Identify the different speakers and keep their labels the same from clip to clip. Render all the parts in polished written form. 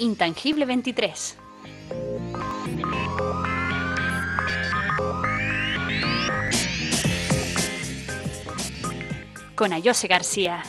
Speaker 1: Intangible 23. Con Ayose García.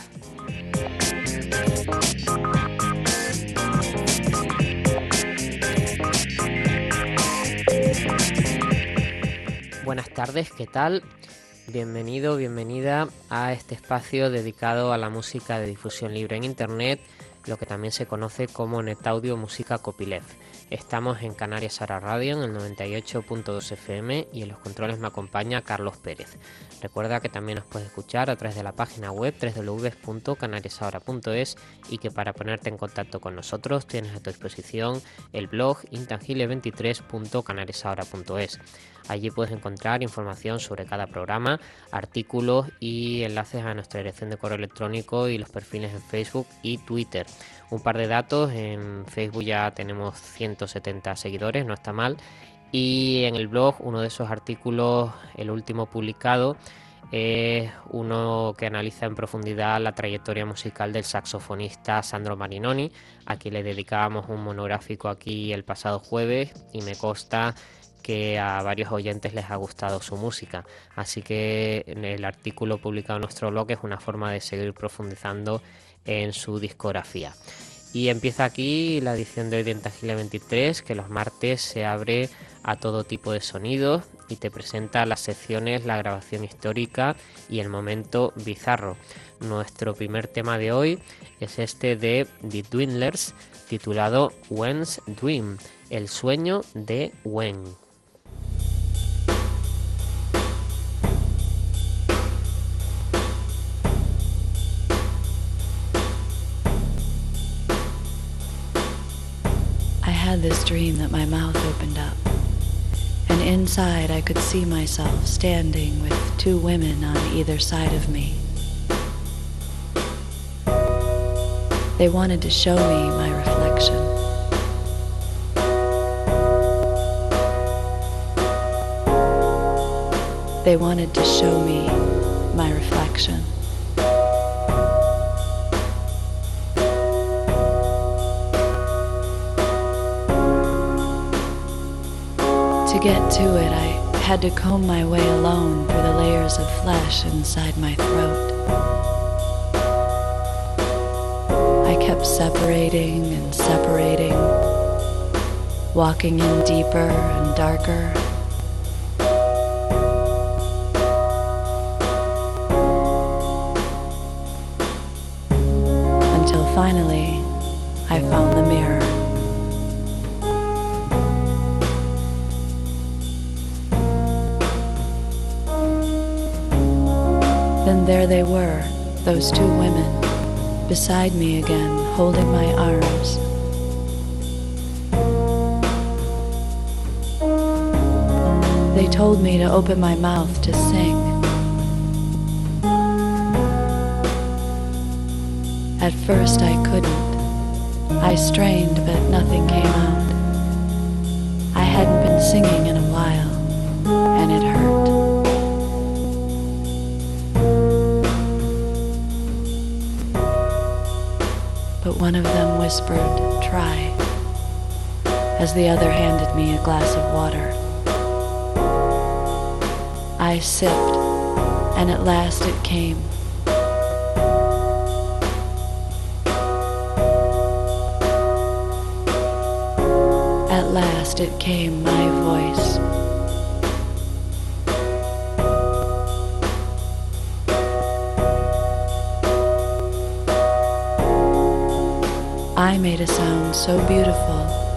Speaker 2: Buenas tardes, ¿qué tal? Bienvenido, bienvenida a este espacio dedicado a la música de difusión libre en Internet, lo que también se conoce como NetAudio Música Copyleft. Estamos en Canarias Ahora Radio, en el 98.2 FM, y en los controles me acompaña Carlos Pérez. Recuerda que también nos puedes escuchar a través de la página web www.canariasahora.es y que para ponerte en contacto con nosotros tienes a tu disposición el blog intangible23.canariasahora.es. Allí puedes encontrar información sobre cada programa, artículos y enlaces a nuestra dirección de correo electrónico y los perfiles en Facebook y Twitter. Un par de datos: en Facebook ya tenemos 170 seguidores, no está mal. Y en el blog, uno de esos artículos, el último publicado, es uno que analiza en profundidad la trayectoria musical del saxofonista Sandro Marinoni, a quien le dedicábamos un monográfico aquí el pasado jueves, y me consta que a varios oyentes les ha gustado su música. Así que el artículo publicado en nuestro blog es una forma de seguir profundizando en su discografía. Y empieza aquí la edición de hoy de Intangible 23, que los martes se abre a todo tipo de sonidos y te presenta las secciones, la grabación histórica y el momento bizarro. Nuestro primer tema de hoy es este de The Dwindlers, titulado When's Dream, el sueño de Wen.
Speaker 3: I had this dream that my mouth opened up, and inside I could see myself standing with two women on either side of me. They wanted to show me my reflection. They wanted to show me my reflection. To get to it, I had to comb my way alone through the layers of flesh inside my throat. I kept separating and separating, walking in deeper and darker. Until finally, I found the mirror. Then there they were, those two women, beside me again, holding my arms. They told me to open my mouth to sing. At first I couldn't. I strained, but nothing came out. I hadn't been singing in a while, and it hurt. But one of them whispered, "Try," as the other handed me a glass of water. I sipped, and at last it came. At last it came, my voice. I made a sound so beautiful.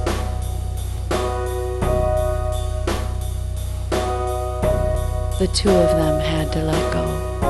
Speaker 3: The two of them had to let go.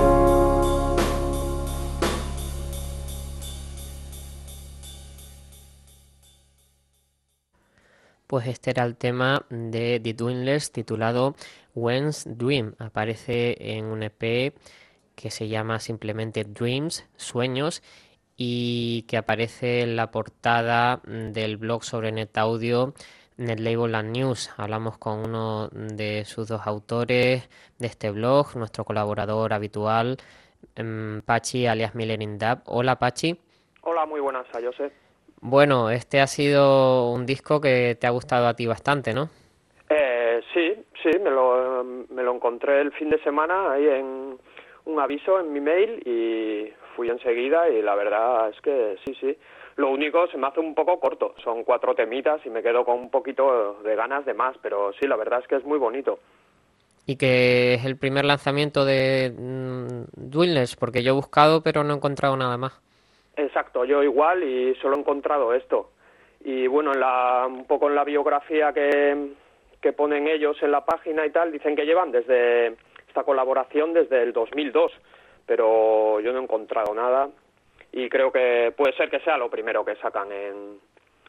Speaker 2: Pues este era el tema de The Dwindlers titulado When's Dream. Aparece en un EP que se llama simplemente Dreams, Sueños, y que aparece en la portada del blog sobre NetAudio, NetLabel and News. Hablamos con uno de sus dos autores de este blog, nuestro colaborador habitual, Pachi alias Miller in Dub. Hola, Pachi.
Speaker 4: Hola, muy buenas, Ayose.
Speaker 2: Bueno, este ha sido un disco que te ha gustado a ti bastante, ¿no?
Speaker 4: Sí, me lo encontré el fin de semana ahí en un aviso en mi mail y fui enseguida y la verdad es que sí. Lo único se me hace un poco corto, son 4 temitas y me quedo con un poquito de ganas de más, pero sí, la verdad es que es muy bonito.
Speaker 2: Y que es el primer lanzamiento de Dwindlers, porque yo he buscado pero no he encontrado nada más.
Speaker 4: Exacto, yo igual y solo he encontrado esto. Y bueno, un poco en la biografía que ponen ellos en la página y tal, dicen que llevan desde esta colaboración desde el 2002, pero yo no he encontrado nada y creo que puede ser que sea lo primero que sacan en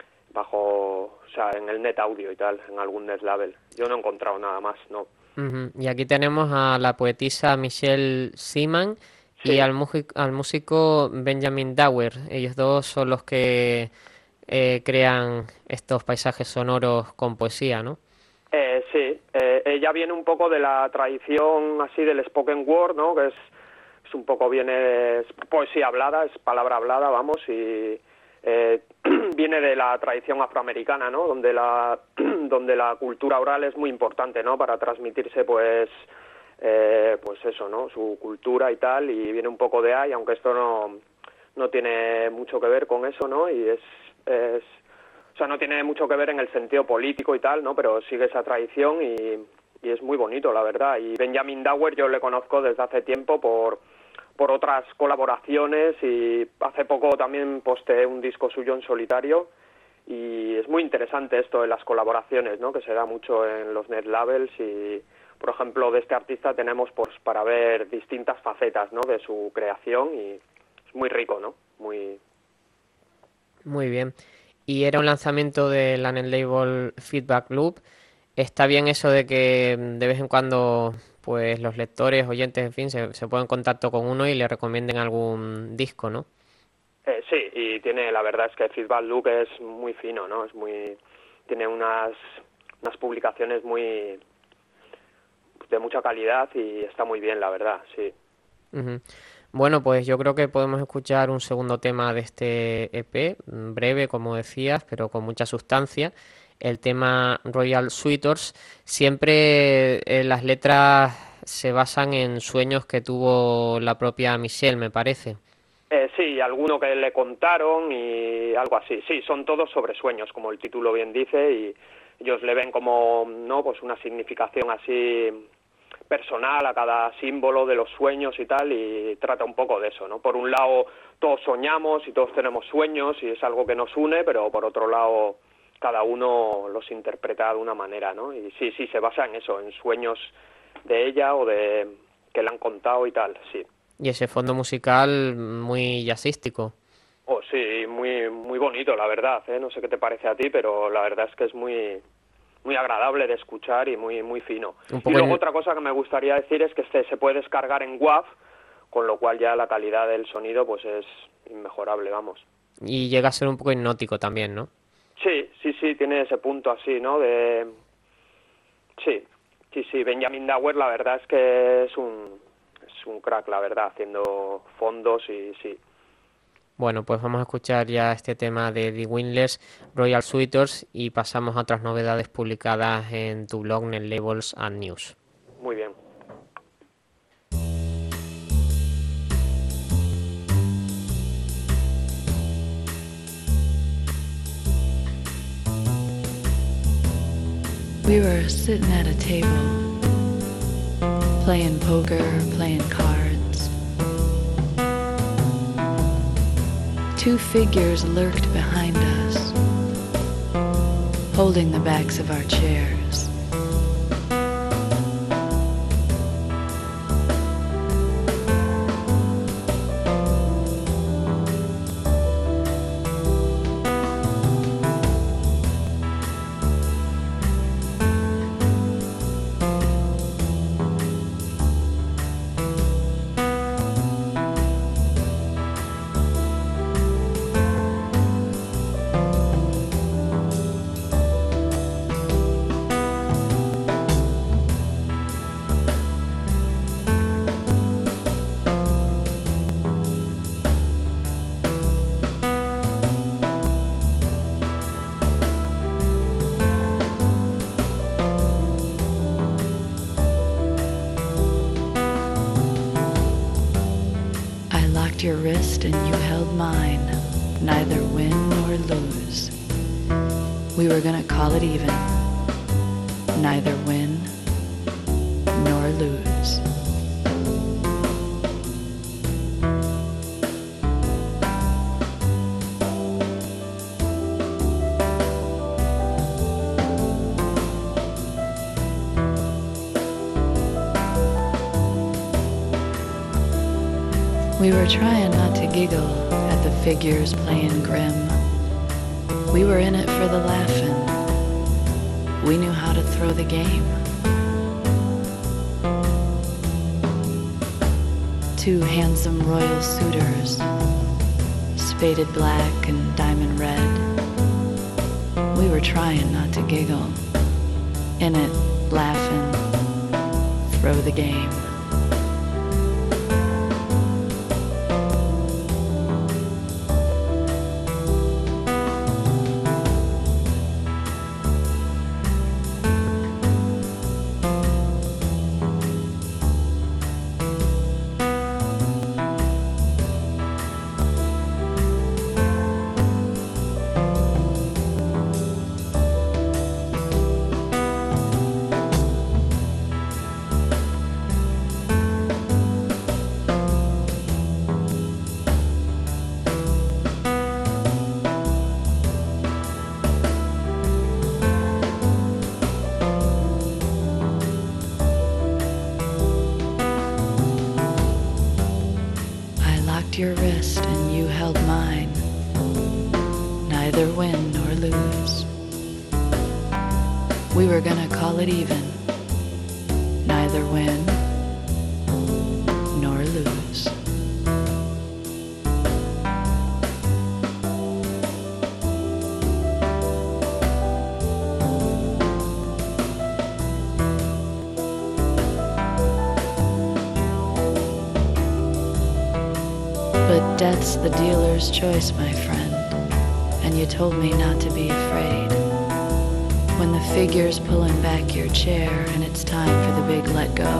Speaker 4: el net audio y tal, en algún net label. Yo no he encontrado nada más, no.
Speaker 2: Ujú. Y aquí tenemos a la poetisa Michelle Seaman y
Speaker 4: Sí.
Speaker 2: al músico Benjamin Dauer. Ellos dos son los que crean estos paisajes sonoros con poesía, ¿no?
Speaker 4: Sí, ella viene un poco de la tradición así del spoken word, ¿no? Que es un poco es poesía hablada, es palabra hablada, vamos, y viene de la tradición afroamericana, ¿no? Donde la cultura oral es muy importante, ¿no? Para transmitirse, pues eso, ¿no? Su cultura y tal, y viene un poco de ahí, aunque esto no tiene mucho que ver con eso, ¿no? Y o sea, no tiene mucho que ver en el sentido político y tal, ¿no? Pero sigue esa tradición y es muy bonito, la verdad. Y Benjamin Dauer yo le conozco desde hace tiempo por otras colaboraciones y hace poco también posteé un disco suyo en solitario y es muy interesante esto de las colaboraciones, ¿no? Que se da mucho en los net labels y, por ejemplo, de este artista tenemos pues para ver distintas facetas, ¿no? De su creación y es muy rico, ¿no?
Speaker 2: Muy bien. Y era un lanzamiento del Lanet Label Feedback Loop. Está bien eso de que de vez en cuando pues los lectores, oyentes, en fin, se pongan en contacto con uno y le recomienden algún disco, ¿no?
Speaker 4: Sí, y la verdad es que Feedback Loop es muy fino, ¿no? Tiene unas publicaciones de mucha calidad y está muy bien, la verdad, sí.
Speaker 2: Ujú. Bueno, pues yo creo que podemos escuchar un segundo tema de este EP, breve, como decías, pero con mucha sustancia. El tema Royal Suitors. Siempre las letras se basan en sueños que tuvo la propia Michelle, me parece.
Speaker 4: Sí, alguno que le contaron y algo así. Sí, son todos sobre sueños, como el título bien dice, y ellos le ven como, ¿no? Pues una significación así personal a cada símbolo de los sueños y tal, y trata un poco de eso, ¿no? Por un lado, todos soñamos y todos tenemos sueños y es algo que nos une, pero por otro lado, cada uno los interpreta de una manera, ¿no? Y sí, se basa en eso, en sueños de ella o de que le han contado y tal, sí.
Speaker 2: Y ese fondo musical muy jazzístico.
Speaker 4: Oh, sí, muy bonito, la verdad, ¿eh? No sé qué te parece a ti, pero la verdad es que es muy agradable de escuchar y muy fino. Y luego otra cosa que me gustaría decir es que se puede descargar en WAV, con lo cual ya la calidad del sonido pues es inmejorable, vamos.
Speaker 2: Y llega a ser un poco hipnótico también, ¿no?
Speaker 4: Sí, tiene ese punto así, ¿no? Sí, Benjamin Dauer la verdad es que es un crack, la verdad, haciendo fondos y sí.
Speaker 2: Bueno, pues vamos a escuchar ya este tema de The Windless, Royal Suitors, y pasamos a otras novedades publicadas en tu blog, Net Labels and News.
Speaker 4: Muy bien.
Speaker 3: We were sitting at a table, playing poker, playing cards. Two figures lurked behind us, holding the backs of our chairs. locked your wrist and you held mine, neither win nor lose. We were gonna call it even, neither win nor lose. We were trying not to giggle at the figures playing grim. We were in it for the laughing. We knew how to throw the game. Two handsome royal suitors, spaded black and diamond red. We were trying not to giggle. In it, laughing, throw the game. Your wrist and you held mine, neither win nor lose. We were gonna call it even, neither win nor lose. But death's the dealer's choice, my friend, and you told me not to be afraid. When the figure's pulling back your chair and it's time for the big let go.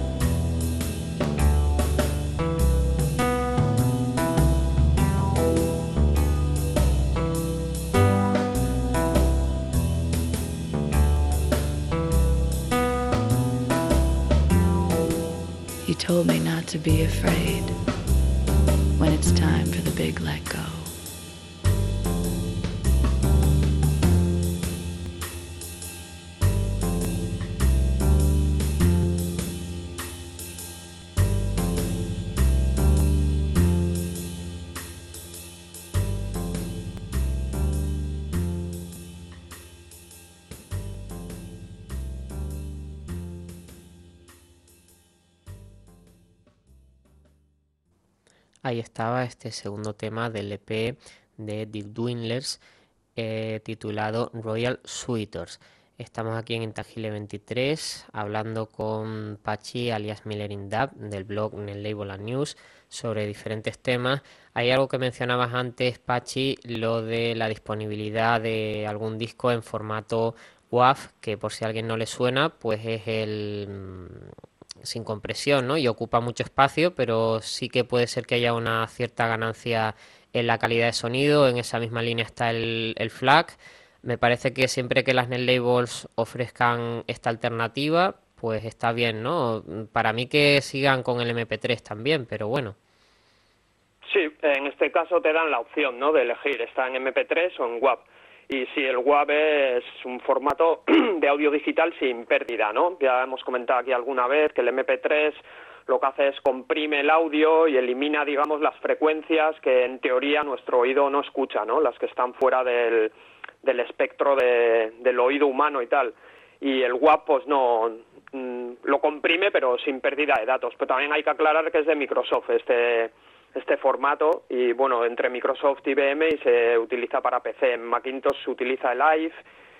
Speaker 3: You told me not to be afraid when it's time for the big let go.
Speaker 2: Ahí estaba este segundo tema del EP de The Dwindlers titulado Royal Suitors. Estamos aquí en Intangible 23 hablando con Pachi alias Miller in Dub del blog Netlabel and News sobre diferentes temas. Hay algo que mencionabas antes, Pachi, lo de la disponibilidad de algún disco en formato WAV, que por si a alguien no le suena, pues es el sin compresión, ¿no? Y ocupa mucho espacio, pero sí que puede ser que haya una cierta ganancia en la calidad de sonido. En esa misma línea está el FLAC. Me parece que siempre que las netlabels ofrezcan esta alternativa, pues está bien, ¿no? Para mí que sigan con el MP3 también, pero bueno.
Speaker 4: Sí, en este caso te dan la opción, ¿no?, de elegir, está en MP3 o en WAV. Y si el WAV es un formato de audio digital sin pérdida, ¿no? Ya hemos comentado aquí alguna vez que el MP3 lo que hace es comprime el audio y elimina, digamos, las frecuencias que en teoría nuestro oído no escucha, ¿no? Las que están fuera del espectro del oído humano y tal. Y el WAV, pues no, lo comprime, pero sin pérdida de datos. Pero también hay que aclarar que es de Microsoft este formato, y bueno, entre Microsoft y IBM, y se utiliza para PC. En Macintosh se utiliza el Live,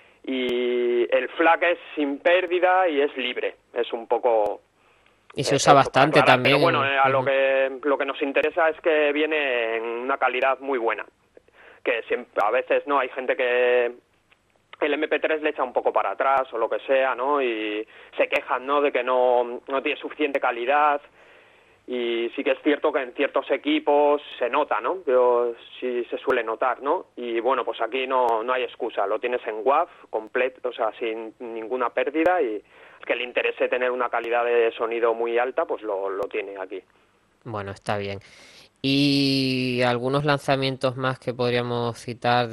Speaker 4: y el FLAC es sin pérdida y es libre. Es un poco...
Speaker 2: Y se usa bastante también.
Speaker 4: Pero bueno, lo que nos interesa es que viene en una calidad muy buena. Que siempre, a veces no hay gente que el MP3 le echa un poco para atrás o lo que sea, ¿no? Y se quejan, ¿no?, de que no tiene suficiente calidad. Y sí que es cierto que en ciertos equipos se nota, ¿no? Pero sí se suele notar, ¿no? Y bueno, pues aquí no hay excusa, lo tienes en WAV completo, o sea, sin ninguna pérdida, y al que le interese tener una calidad de sonido muy alta, pues lo tiene aquí.
Speaker 2: Bueno, está bien. Y algunos lanzamientos más que podríamos citar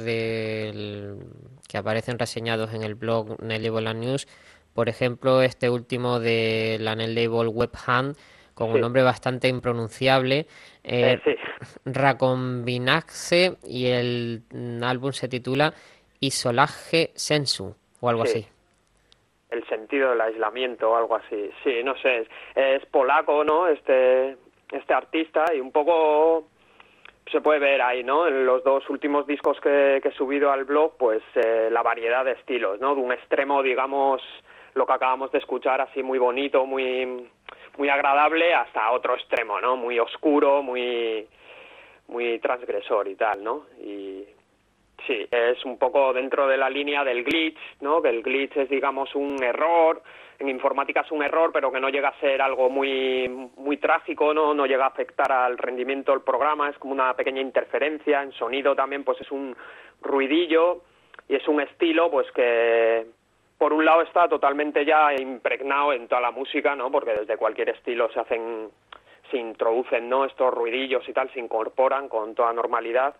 Speaker 2: que aparecen reseñados en el blog Neil Label News, por ejemplo, este último de la Neil Label Web Hand, con un nombre bastante impronunciable,
Speaker 4: Sí.
Speaker 2: Racombinaxe, y el álbum se titula Isolage Sensu, o algo así.
Speaker 4: El sentido del aislamiento o algo así. Sí, no sé, es polaco, ¿no? Este artista, y un poco se puede ver ahí, ¿no? En los dos últimos discos que he subido al blog, pues la variedad de estilos, ¿no? De un extremo, digamos, lo que acabamos de escuchar, así muy bonito, muy agradable, hasta otro extremo, ¿no? Muy oscuro, muy transgresor y tal, ¿no? Y sí, es un poco dentro de la línea del glitch, ¿no? Que el glitch es, digamos, un error. En informática es un error, pero que no llega a ser algo muy trágico, no llega a afectar al rendimiento del programa, es como una pequeña interferencia. En sonido también, pues es un ruidillo, y es un estilo, pues que por un lado está totalmente ya impregnado en toda la música, ¿no? Porque desde cualquier estilo se introducen, ¿no? Estos ruidillos y tal, se incorporan con toda normalidad.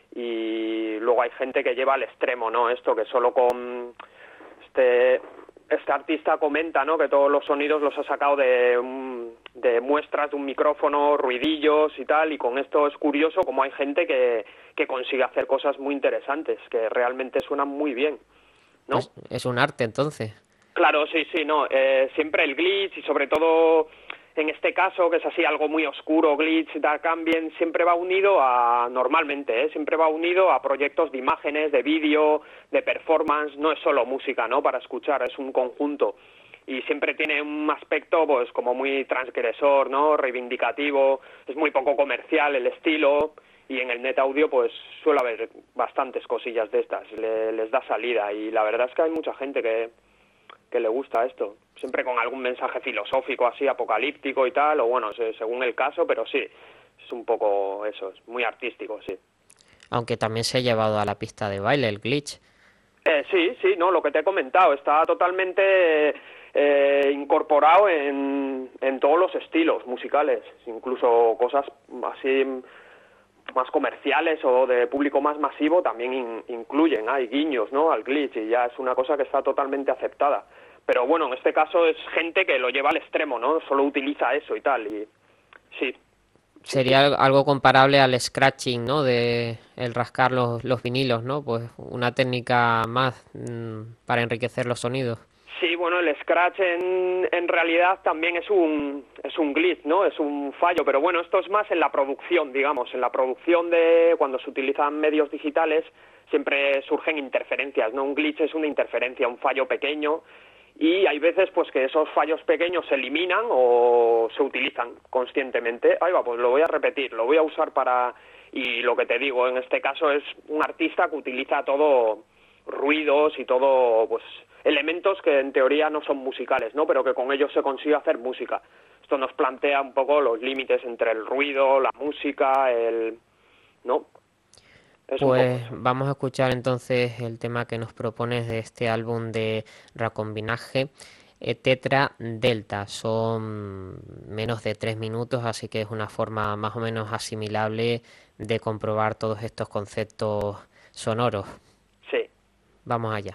Speaker 4: Y luego hay gente que lleva al extremo, ¿no? Esto que solo con este artista comenta, ¿no? Que todos los sonidos los ha sacado de muestras de un micrófono, ruidillos y tal, y con esto es curioso como hay gente que consigue hacer cosas muy interesantes, que realmente suenan muy bien, ¿no?
Speaker 2: Pues es un arte, entonces.
Speaker 4: Claro, sí, no, siempre el glitch, y sobre todo en este caso, que es así algo muy oscuro, glitch, dark ambient, siempre va unido siempre va unido a proyectos de imágenes, de vídeo, de performance. No es solo música, ¿no? Para escuchar, es un conjunto. Y siempre tiene un aspecto, pues, como muy transgresor, ¿no? Reivindicativo, es muy poco comercial el estilo, y en el net audio, pues, suele haber bastantes cosillas de estas, les da salida, y la verdad es que hay mucha gente que le gusta esto, siempre con algún mensaje filosófico así apocalíptico y tal, o bueno, según el caso, pero sí, es un poco eso, es muy artístico, sí.
Speaker 2: Aunque también se ha llevado a la pista de baile el glitch.
Speaker 4: Sí, no, lo que te he comentado, está totalmente incorporado en todos los estilos musicales, incluso cosas así más comerciales o de público más masivo también incluyen, hay guiños, ¿no? Al glitch, y ya es una cosa que está totalmente aceptada. Pero bueno, en este caso es gente que lo lleva al extremo, ¿no? Solo utiliza eso y tal, y sí.
Speaker 2: Sería algo comparable al scratching, ¿no? De el rascar los vinilos, ¿no? Pues una técnica más para enriquecer los sonidos.
Speaker 4: Sí, bueno, el scratch en realidad también es un glitch, ¿no? Es un fallo, pero bueno, esto es más en la producción, digamos, en la producción de cuando se utilizan medios digitales siempre surgen interferencias, ¿no? Un glitch es una interferencia, un fallo pequeño, y hay veces pues que esos fallos pequeños se eliminan o se utilizan conscientemente. Ahí va, pues lo voy a repetir, lo voy a usar para... Y lo que te digo, en este caso es un artista que utiliza todo ruidos y todo, pues, elementos que en teoría no son musicales, ¿no? Pero que con ellos se consigue hacer música. Esto nos plantea un poco los límites entre el ruido, la música, ¿no?
Speaker 2: Pues vamos a escuchar entonces el tema que nos propones de este álbum de Racombinaje, Tetra Delta. Son menos de 3 minutos, así que es una forma más o menos asimilable de comprobar todos estos conceptos sonoros.
Speaker 4: Sí.
Speaker 2: Vamos allá.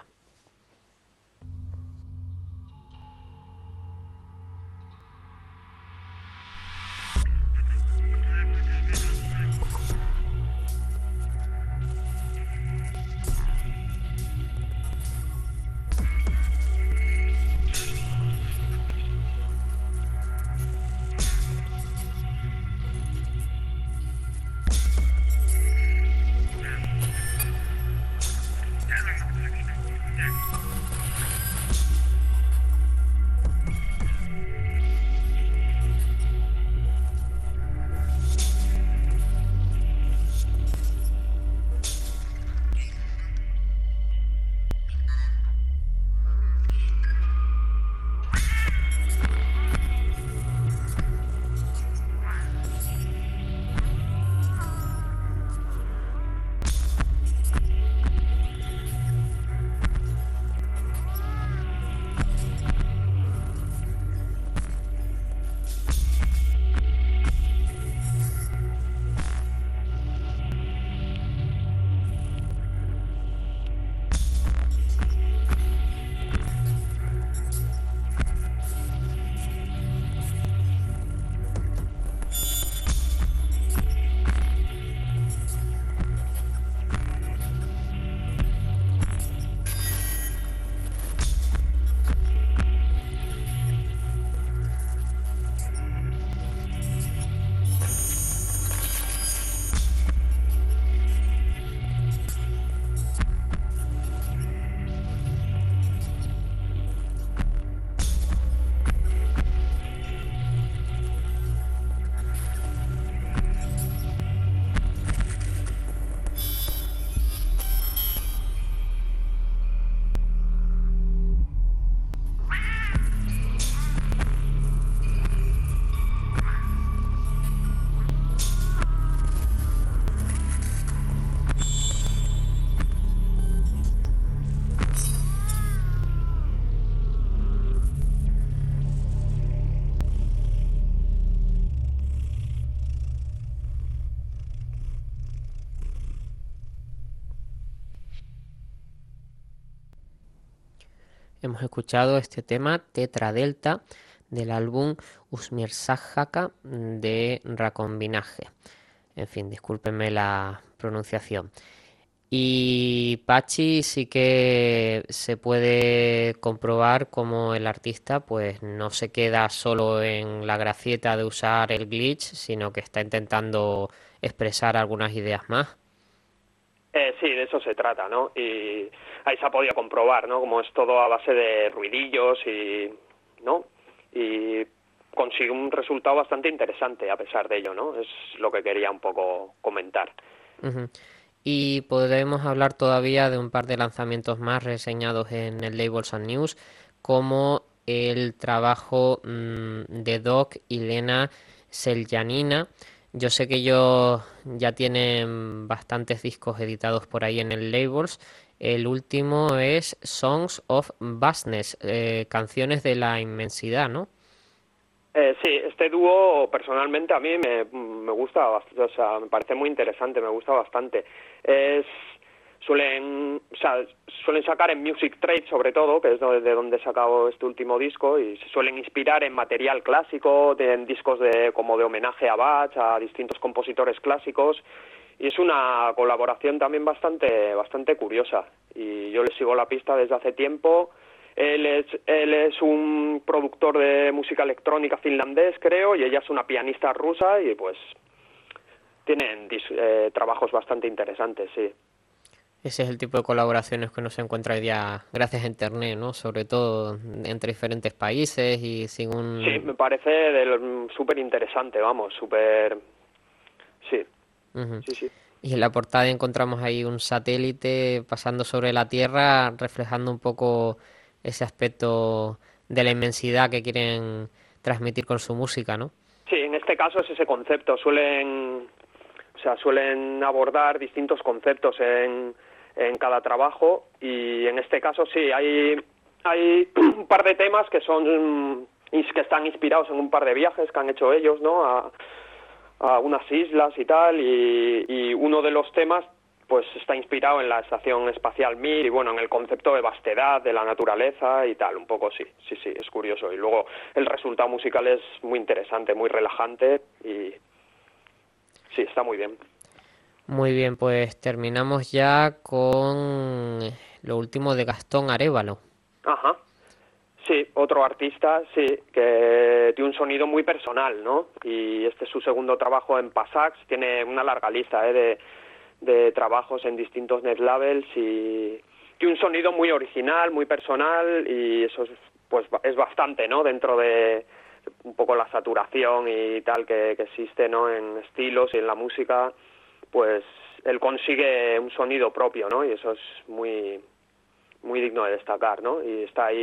Speaker 2: hemos escuchado este tema Tetra Delta del álbum Usmirsajaka de Racombinaje. En fin, discúlpenme la pronunciación. Y Pachi sí que se puede comprobar como el artista pues no se queda solo en la gracieta de usar el glitch, sino que está intentando expresar algunas ideas más.
Speaker 4: Sí, de eso se trata, ¿no? Y ahí se ha podido comprobar, ¿no? Como es todo a base de ruidillos y, ¿no? Y consigue un resultado bastante interesante a pesar de ello, ¿no? Es lo que quería un poco comentar.
Speaker 2: Uh-huh. Y podremos hablar todavía de un par de lanzamientos más reseñados en el Labels and News, como el trabajo de Doc y Lena Seljanina. Yo sé que ellos ya tienen bastantes discos editados por ahí en el Labels. El último es Songs of Vastness, canciones de la inmensidad, ¿no?
Speaker 4: Sí, este dúo personalmente a mí me gusta bastante, o sea, me parece muy interesante, me gusta bastante. Suelen sacar en Music Trade sobre todo, que es de donde he sacado este último disco, y se suelen inspirar en material clásico, en discos como de homenaje a Bach, a distintos compositores clásicos, y es una colaboración también bastante curiosa, y yo les sigo la pista desde hace tiempo. Él es un productor de música electrónica finlandés, creo, y ella es una pianista rusa, y pues tienen trabajos bastante interesantes, sí.
Speaker 2: Ese es el tipo de colaboraciones que uno se encuentra hoy día gracias a Internet, ¿no? Sobre todo entre diferentes países y sin un...
Speaker 4: Sí, me parece súper interesante, vamos, súper... Sí.
Speaker 2: Uh-huh.
Speaker 4: Sí.
Speaker 2: Y en la portada encontramos ahí un satélite pasando sobre la Tierra, reflejando un poco ese aspecto de la inmensidad que quieren transmitir con su música, ¿no?
Speaker 4: Sí, en este caso es ese concepto. Suelen abordar distintos conceptos en cada trabajo, y en este caso sí, hay un par de temas que están inspirados en un par de viajes que han hecho ellos, ¿no? A unas islas y tal, y uno de los temas pues está inspirado en la Estación Espacial Mir y bueno, en el concepto de vastedad, de la naturaleza y tal, un poco sí, es curioso. Y luego el resultado musical es muy interesante, muy relajante y sí, está muy bien.
Speaker 2: Muy bien, pues terminamos ya con lo último de Gastón Arévalo.
Speaker 4: Ajá. Sí, otro artista, sí, que tiene un sonido muy personal, ¿no? Y este es su segundo trabajo en Passax, tiene una larga lista de trabajos en distintos net labels y tiene un sonido muy original, muy personal, y eso es bastante, ¿no? Dentro de un poco la saturación y tal que existe, ¿no? En estilos y en la música, pues él consigue un sonido propio, ¿no? Y eso es muy digno de destacar, ¿no? Y está ahí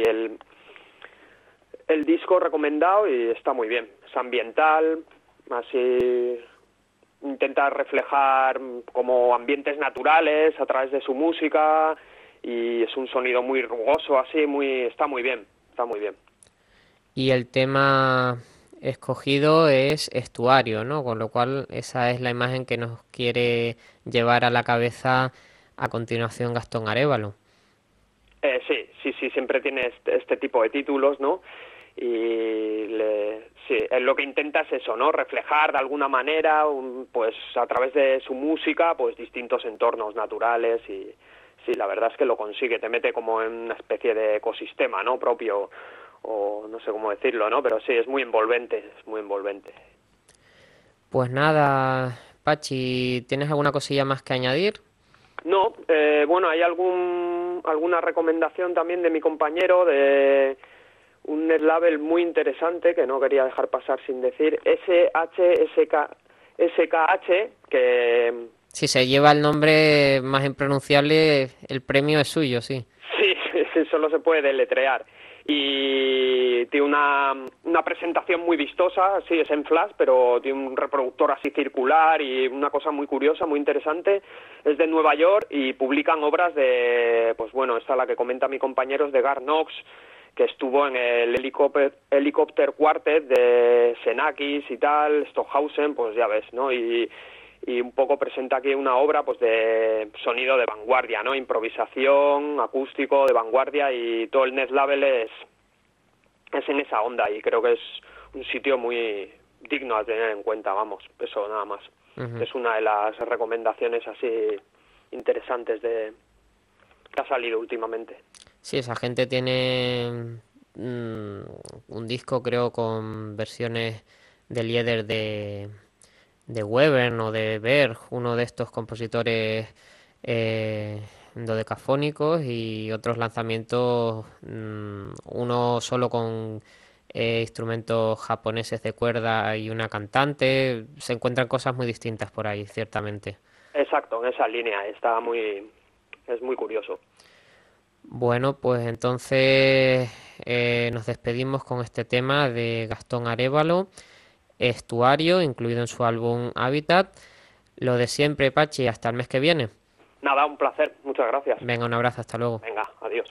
Speaker 4: el disco recomendado y está muy bien. Es ambiental, así intenta reflejar como ambientes naturales a través de su música y es un sonido muy rugoso, así, está muy bien.
Speaker 2: Y el tema escogido es estuario, ¿no? Con lo cual esa es la imagen que nos quiere llevar a la cabeza a continuación Gastón Arévalo.
Speaker 4: Sí, siempre tiene este tipo de títulos, ¿no? Y lo que intenta es eso, ¿no? Reflejar de alguna manera, pues a través de su música, pues distintos entornos naturales y sí, la verdad es que lo consigue, te mete como en una especie de ecosistema, ¿no? Propio, o no sé cómo decirlo, ¿no? Pero sí, es muy envolvente.
Speaker 2: Pues nada, Pachi, ¿tienes alguna cosilla más que añadir?
Speaker 4: No, bueno, hay alguna recomendación también de mi compañero de un net label muy interesante que no quería dejar pasar sin decir, SKH, que...
Speaker 2: Si se lleva el nombre más impronunciable, el premio es suyo, sí.
Speaker 4: Sí, solo se puede deletrear. Y tiene una presentación muy vistosa, sí, es en flash, pero tiene un reproductor así circular y una cosa muy curiosa, muy interesante. Es de Nueva York y publican obras de, pues bueno, esta la que comenta mi compañero es de Gar Knox, que estuvo en el Helicopter Quartet de Xenakis y tal, Stockhausen, pues ya ves, ¿no? Y y un poco presenta aquí una obra pues de sonido de vanguardia, ¿no? Improvisación, acústico de vanguardia, y todo el Next Level es en esa onda, y creo que es un sitio muy digno a tener en cuenta, vamos, eso nada más. Es una de las recomendaciones así interesantes que ha salido últimamente.
Speaker 2: Sí, esa gente tiene un disco, creo, con versiones de Lieder de Webern o de Berg, uno de estos compositores dodecafónicos, y otros lanzamientos, uno solo con instrumentos japoneses de cuerda y una cantante. Se encuentran cosas muy distintas por ahí, ciertamente.
Speaker 4: Exacto, en esa línea, es muy curioso.
Speaker 2: Bueno, pues entonces nos despedimos con este tema de Gastón Arévalo, Estuario, incluido en su álbum Hábitat. Lo de siempre, Pachi, hasta el mes que viene.
Speaker 4: Nada, un placer, muchas gracias.
Speaker 2: Venga, un abrazo, hasta luego.
Speaker 4: Venga, adiós.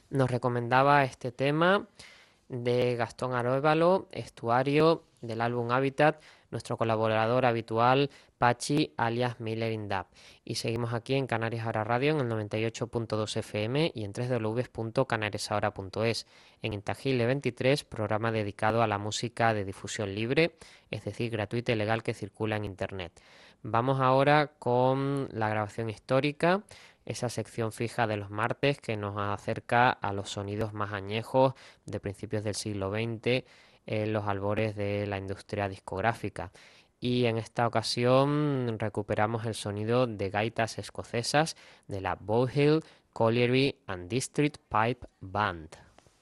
Speaker 2: Nos recomendaba este tema de Gastón Arévalo, Estuario, del álbum Hábitat, nuestro colaborador habitual, Pachi, alias Miller in Dub. Y seguimos aquí en Canarias Ahora Radio en el 98.2 FM y en www.canariasahora.es. En Intangible 23, programa dedicado a la música de difusión libre, es decir, gratuita y legal que circula en Internet. Vamos ahora con la grabación histórica, esa sección fija de los martes que nos acerca a los sonidos más añejos de principios del siglo XX, en los albores de la industria discográfica. Y en esta ocasión recuperamos el sonido de gaitas escocesas de la Bowhill, Colliery and District Pipe Band.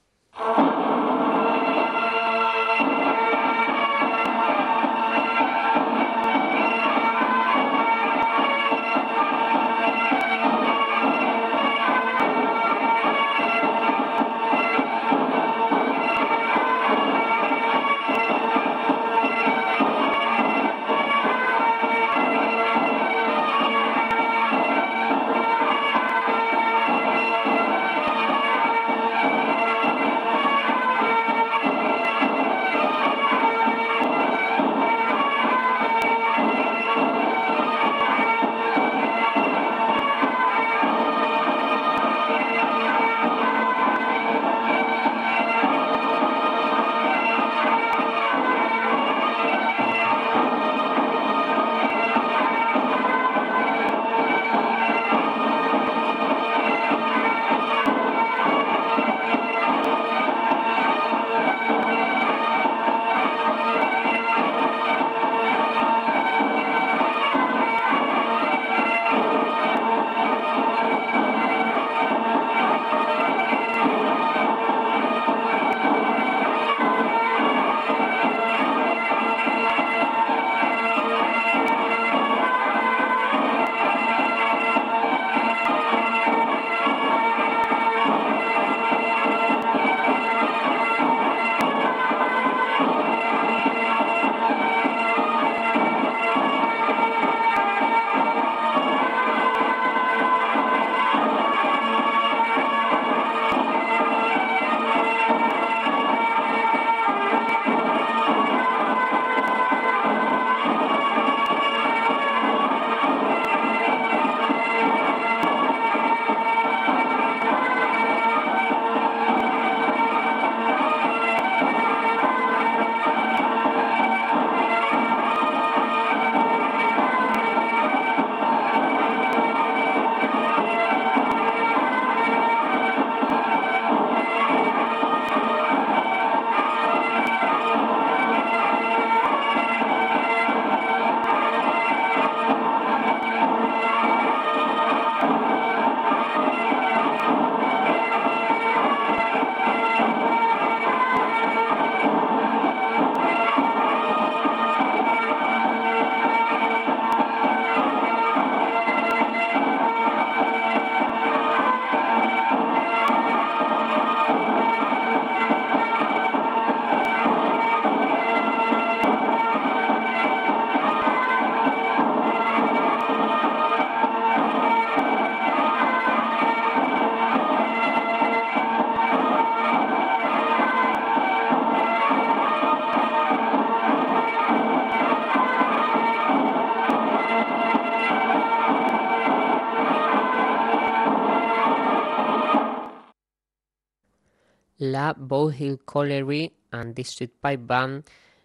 Speaker 2: La Bowhill Colliery and District Pipe Band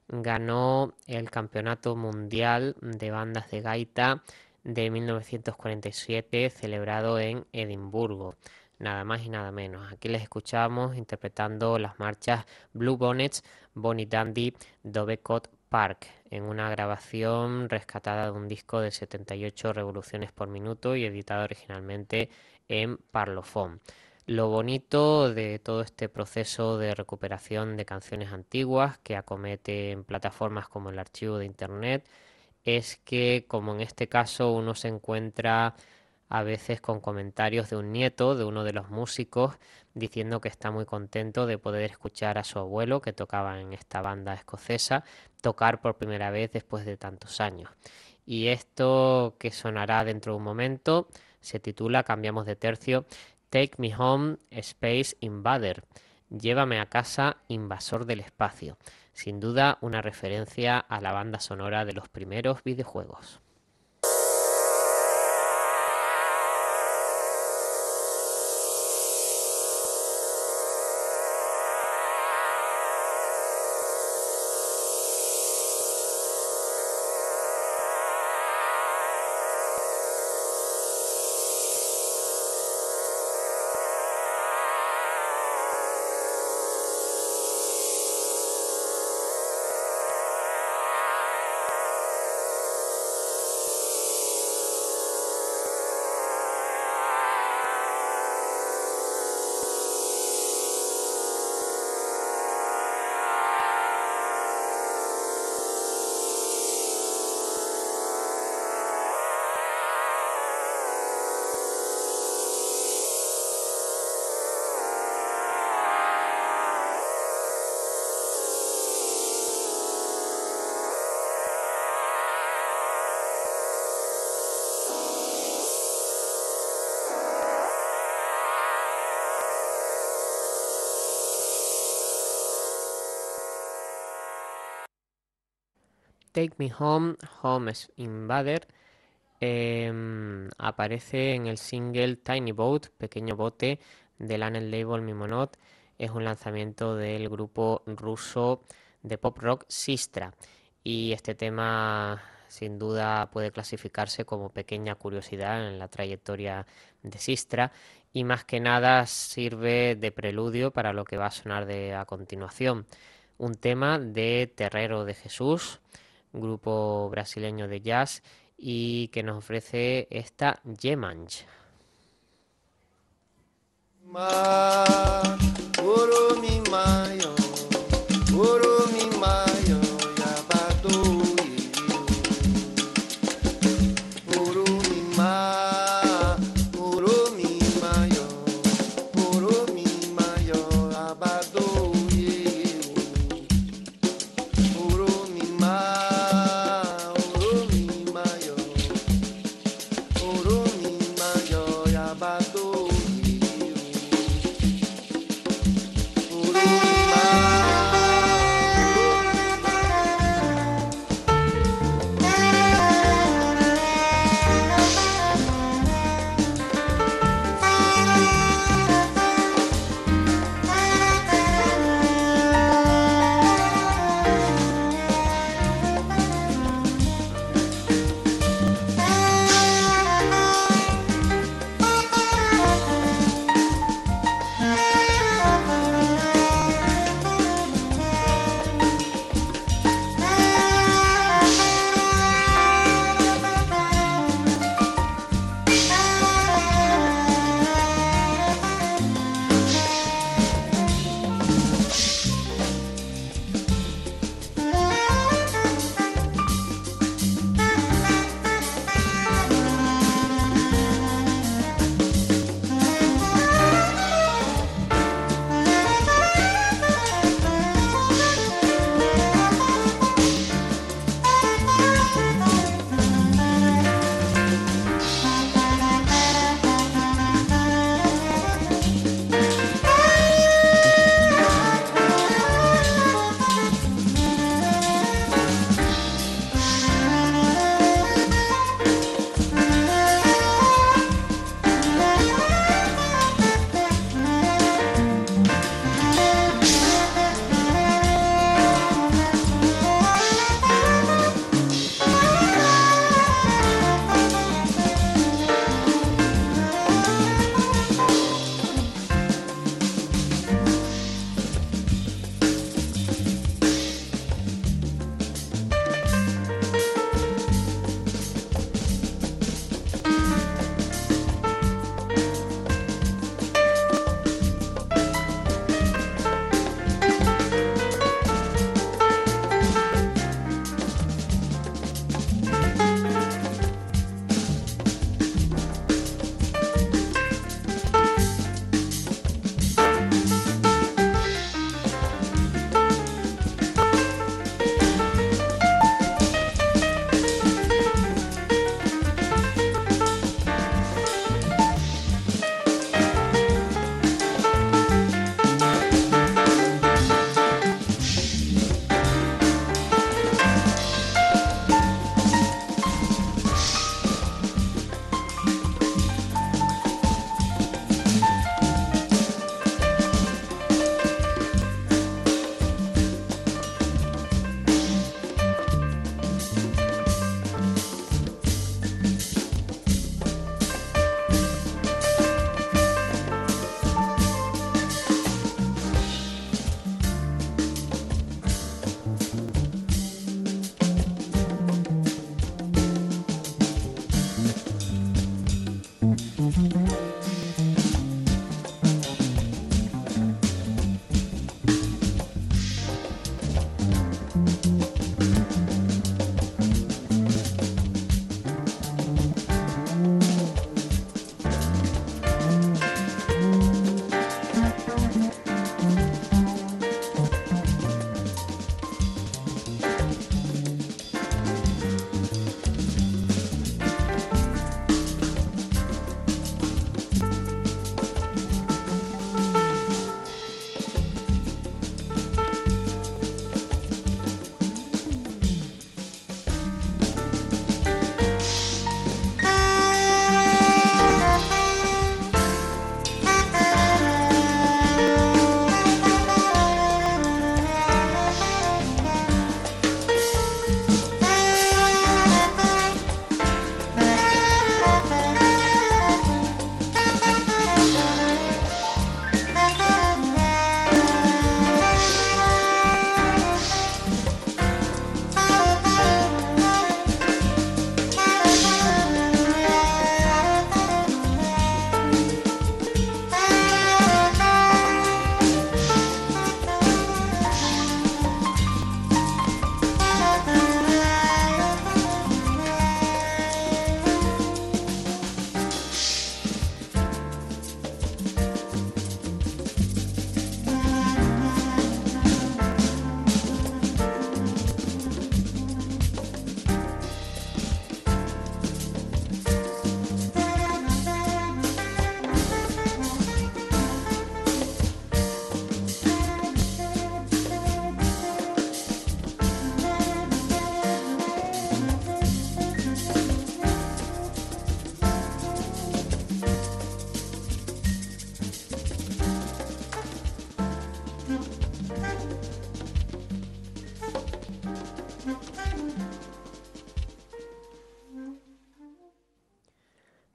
Speaker 2: ganó el Campeonato Mundial de Bandas de Gaita de 1947 celebrado en Edimburgo, nada más y nada menos. Aquí les escuchamos interpretando las marchas Blue Bonnets, Bonnie Dandy, Dovecot Park, en una grabación rescatada de un disco de 78 revoluciones por minuto y editado originalmente en Parlophone. Lo bonito de todo este proceso de recuperación de canciones antiguas que acomete en plataformas como el archivo de internet es que, como en este caso, uno se encuentra a veces con comentarios de un nieto de uno de los músicos diciendo que está muy contento de poder escuchar a su abuelo, que tocaba en esta banda escocesa, tocar por primera vez después de tantos años. Y esto, que sonará dentro de un momento, se titula Cambiamos de tercio, Take Me Home, Space Invader. Llévame a casa, invasor del espacio. Sin duda una referencia a la banda sonora de los primeros videojuegos. Take Me Home, Home Invader, aparece en el single Tiny Boat, Pequeño Bote, del Annel Label Mimonaut. Es un lanzamiento del grupo ruso de pop rock Sistra. Y este tema sin duda puede clasificarse como pequeña curiosidad en la trayectoria de Sistra. Y más que nada sirve de preludio para lo que va a sonar a continuación. Un tema de Terreiro de Jesús, grupo brasileño de jazz, y que nos ofrece esta Yemanj.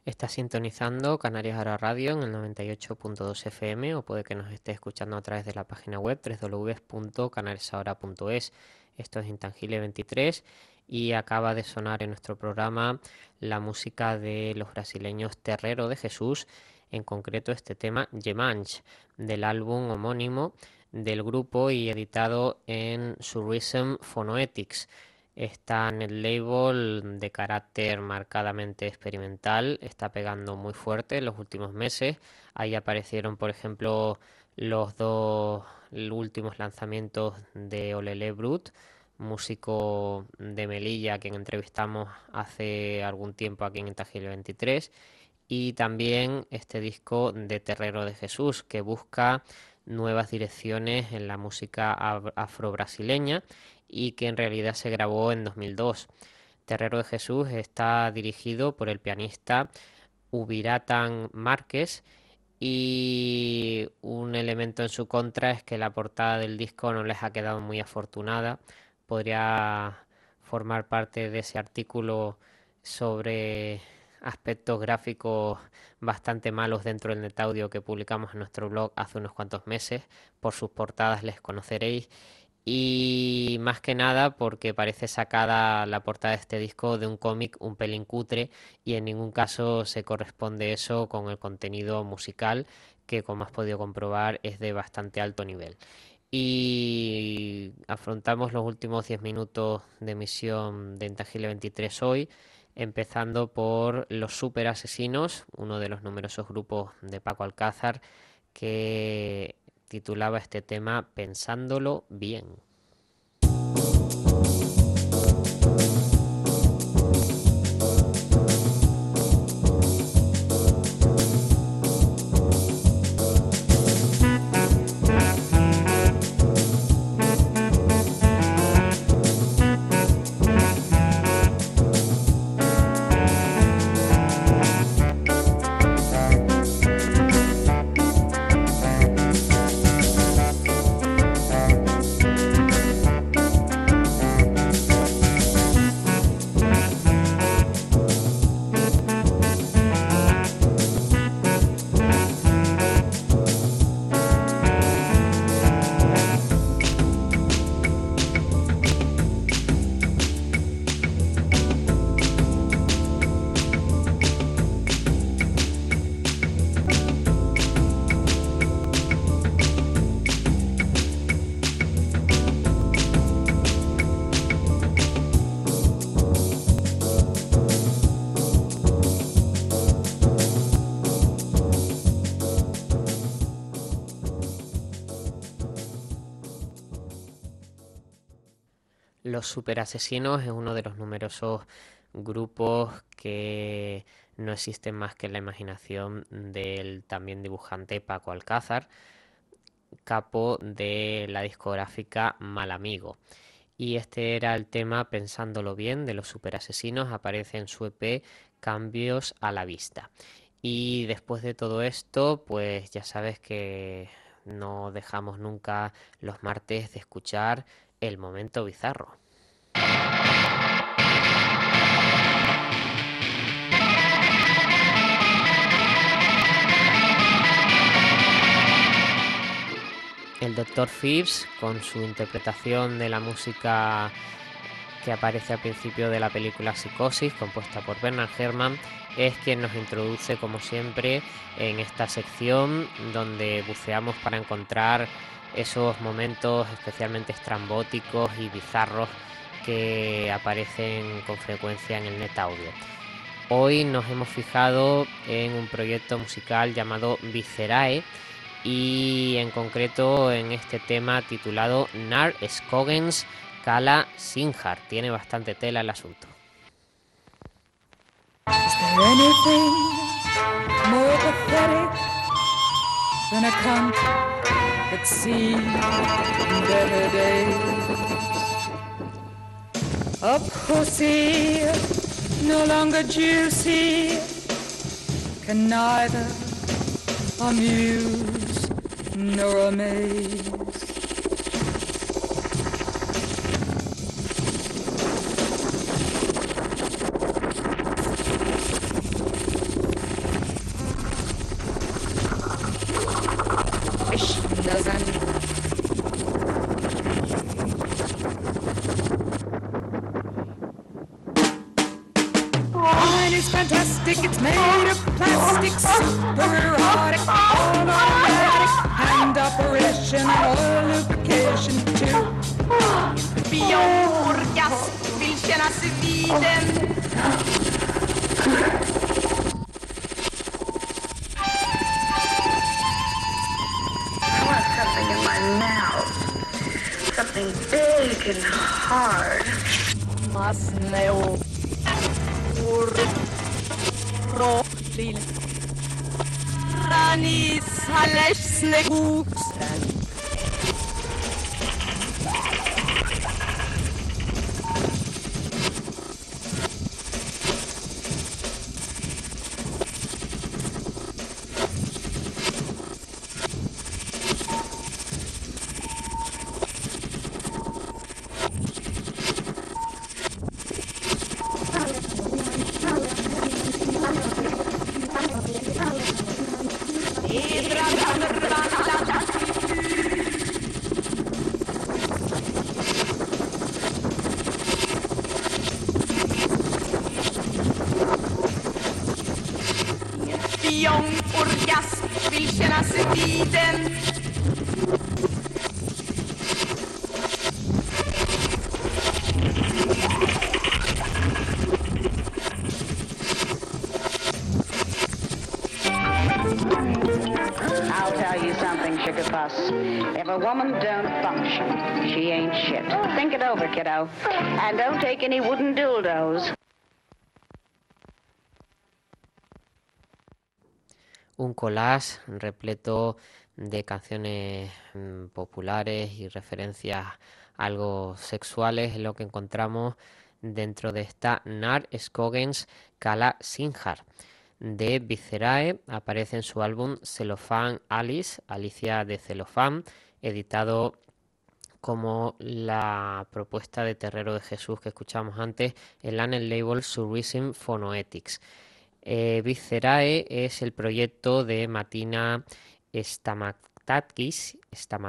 Speaker 2: Está sintonizando Canarias Ahora Radio en el 98.2 FM o puede que nos esté escuchando a través de la página web www.canariasahora.es. Esto es Intangible 23 y acaba de sonar en nuestro programa la música de los brasileños Terreiro de Jesús, en concreto este tema Yemanch, del álbum homónimo del grupo y editado en Surrealism Phonoetics. Está en el label de carácter marcadamente experimental, está pegando muy fuerte en los últimos meses. Ahí aparecieron, por ejemplo, los dos últimos lanzamientos de Olele Brut, músico de Melilla, a quien entrevistamos hace algún tiempo aquí en Intangible 23, y también este disco de Terreiro de Jesús, que busca nuevas direcciones en la música afro-brasileña y que en realidad se grabó en 2002. Terreiro de Jesús está dirigido por el pianista Ubiratan Márquez y un elemento en su contra es que la portada del disco no les ha quedado muy afortunada. Podría formar parte de ese artículo sobre aspectos gráficos bastante malos dentro del NetAudio que publicamos en nuestro blog hace unos cuantos meses. Por sus portadas les conoceréis. Y más que nada porque parece sacada la portada de este disco de un cómic un pelín cutre y en ningún caso se corresponde eso con el contenido musical, que como has podido comprobar es de bastante alto nivel. Y afrontamos los últimos 10 minutos de emisión de Intangible 23 hoy, empezando por Los Super Asesinos, uno de los numerosos grupos de Paco Alcázar, que titulaba este tema Pensándolo bien. Los Superasesinos es uno de los numerosos grupos que no existen más que en la imaginación del también dibujante Paco Alcázar, capo de la discográfica Mal Amigo. Y este era el tema Pensándolo bien de Los Superasesinos, aparece en su EP Cambios a la Vista. Y después de todo esto, pues ya sabes que no dejamos nunca los martes de escuchar El Momento Bizarro. El Dr. Phibs, con su interpretación de la música que aparece al principio de la película Psicosis, compuesta por Bernard Herrmann, es quien nos introduce, como siempre, en esta sección donde buceamos para encontrar esos momentos especialmente estrambóticos y bizarros que aparecen con frecuencia en el NetAudio. Hoy nos hemos fijado en un proyecto musical llamado Viscerae y en concreto en este tema titulado Nar Skogens Kala Sinjar. Tiene bastante tela el asunto.
Speaker 5: Is there anything more pathetic than a cunt that's seen better days? A pussy no longer juicy can neither amuse nor amaze. is fantastic, it's made of plastic, super erotic, all automatic, hand operation and all lubrication too.
Speaker 6: Beyond orgasm vill känna sig vid den.
Speaker 7: Something in my mouth. Something big and hard.
Speaker 6: Masneo. Rohtil. Ranis halesneguks. Beyond orgasm vill känna sig vid den.
Speaker 7: I'll tell you something, Sugar Puss. If a woman don't function, she ain't shit. Think it over, kiddo. And don't take any wooden dildos.
Speaker 2: Un collage repleto de canciones populares y referencias algo sexuales es lo que encontramos dentro de esta Nar Skogens Kala Sinjar de Viscerae. Aparece en su álbum Cellophane Alice, Alicia de Celofán, editado como la propuesta de Terrero de Jesús que escuchamos antes en el label Surrealism Phonoetics. Viscerae es el proyecto de Martina Stamatakis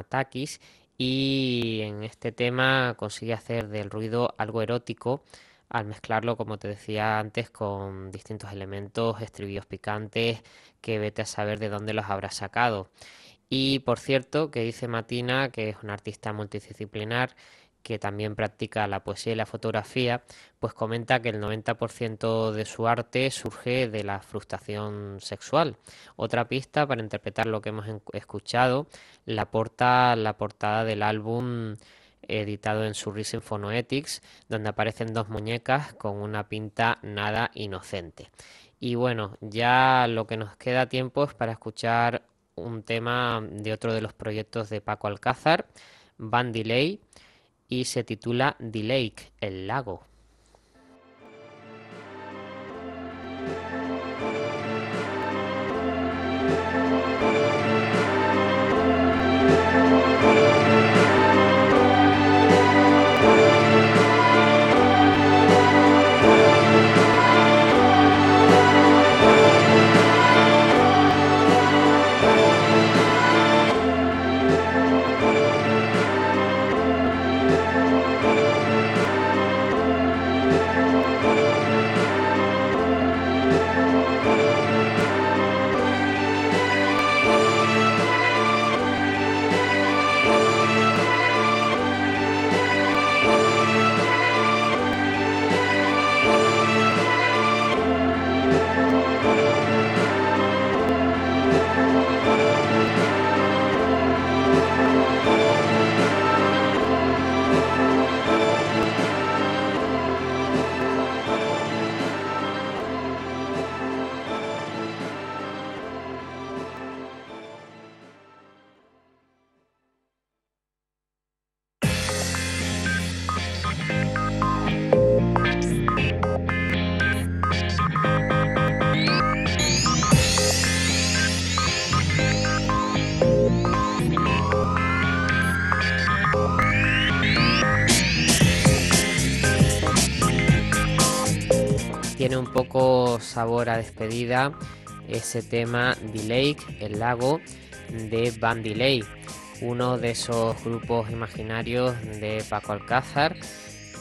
Speaker 2: y en este tema consigue hacer del ruido algo erótico al mezclarlo, como te decía antes, con distintos elementos, estribillos picantes que vete a saber de dónde los habrá sacado. Y por cierto, que dice Martina, que es una artista multidisciplinar que también practica la poesía y la fotografía, pues comenta que el 90% de su arte surge de la frustración sexual. Otra pista para interpretar lo que hemos escuchado la portada del álbum editado en Surrealism Phonoetics, donde aparecen dos muñecas con una pinta nada inocente. Y bueno, ya lo que nos queda tiempo es para escuchar un tema de otro de los proyectos de Paco Alcázar, Van Delay, y se titula The Lake, el lago. Tiene un poco sabor a despedida ese tema The Lake, el lago, de Van Delay, uno de esos grupos imaginarios de Paco Alcázar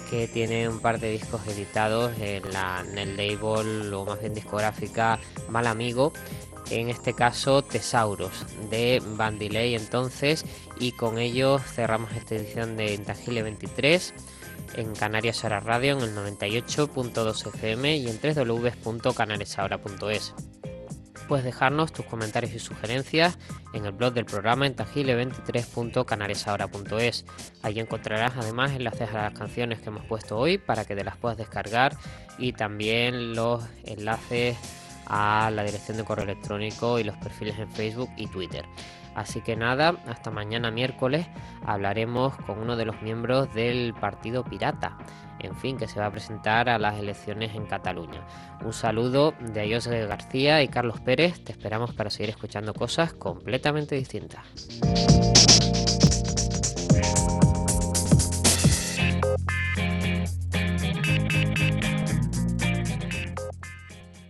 Speaker 2: que tiene un par de discos editados en el label, o más bien discográfica, Mal Amigo. En este caso, Tesauros, de Bandiley entonces, y con ellos cerramos esta edición de Intangible 23 en Canarias Ahora Radio, en el 98.2 FM y en www.canariasahora.es. Puedes dejarnos tus comentarios y sugerencias en el blog del programa intangible23.canariasahora.es. Allí encontrarás además enlaces a las canciones que hemos puesto hoy para que te las puedas descargar, y también los enlaces a la dirección de correo electrónico y los perfiles en Facebook y Twitter. Así que nada, hasta mañana miércoles hablaremos con uno de los miembros del Partido Pirata, en fin, que se va a presentar a las elecciones en Cataluña. Un saludo de Ayose García y Carlos Pérez. Te esperamos para seguir escuchando cosas completamente distintas.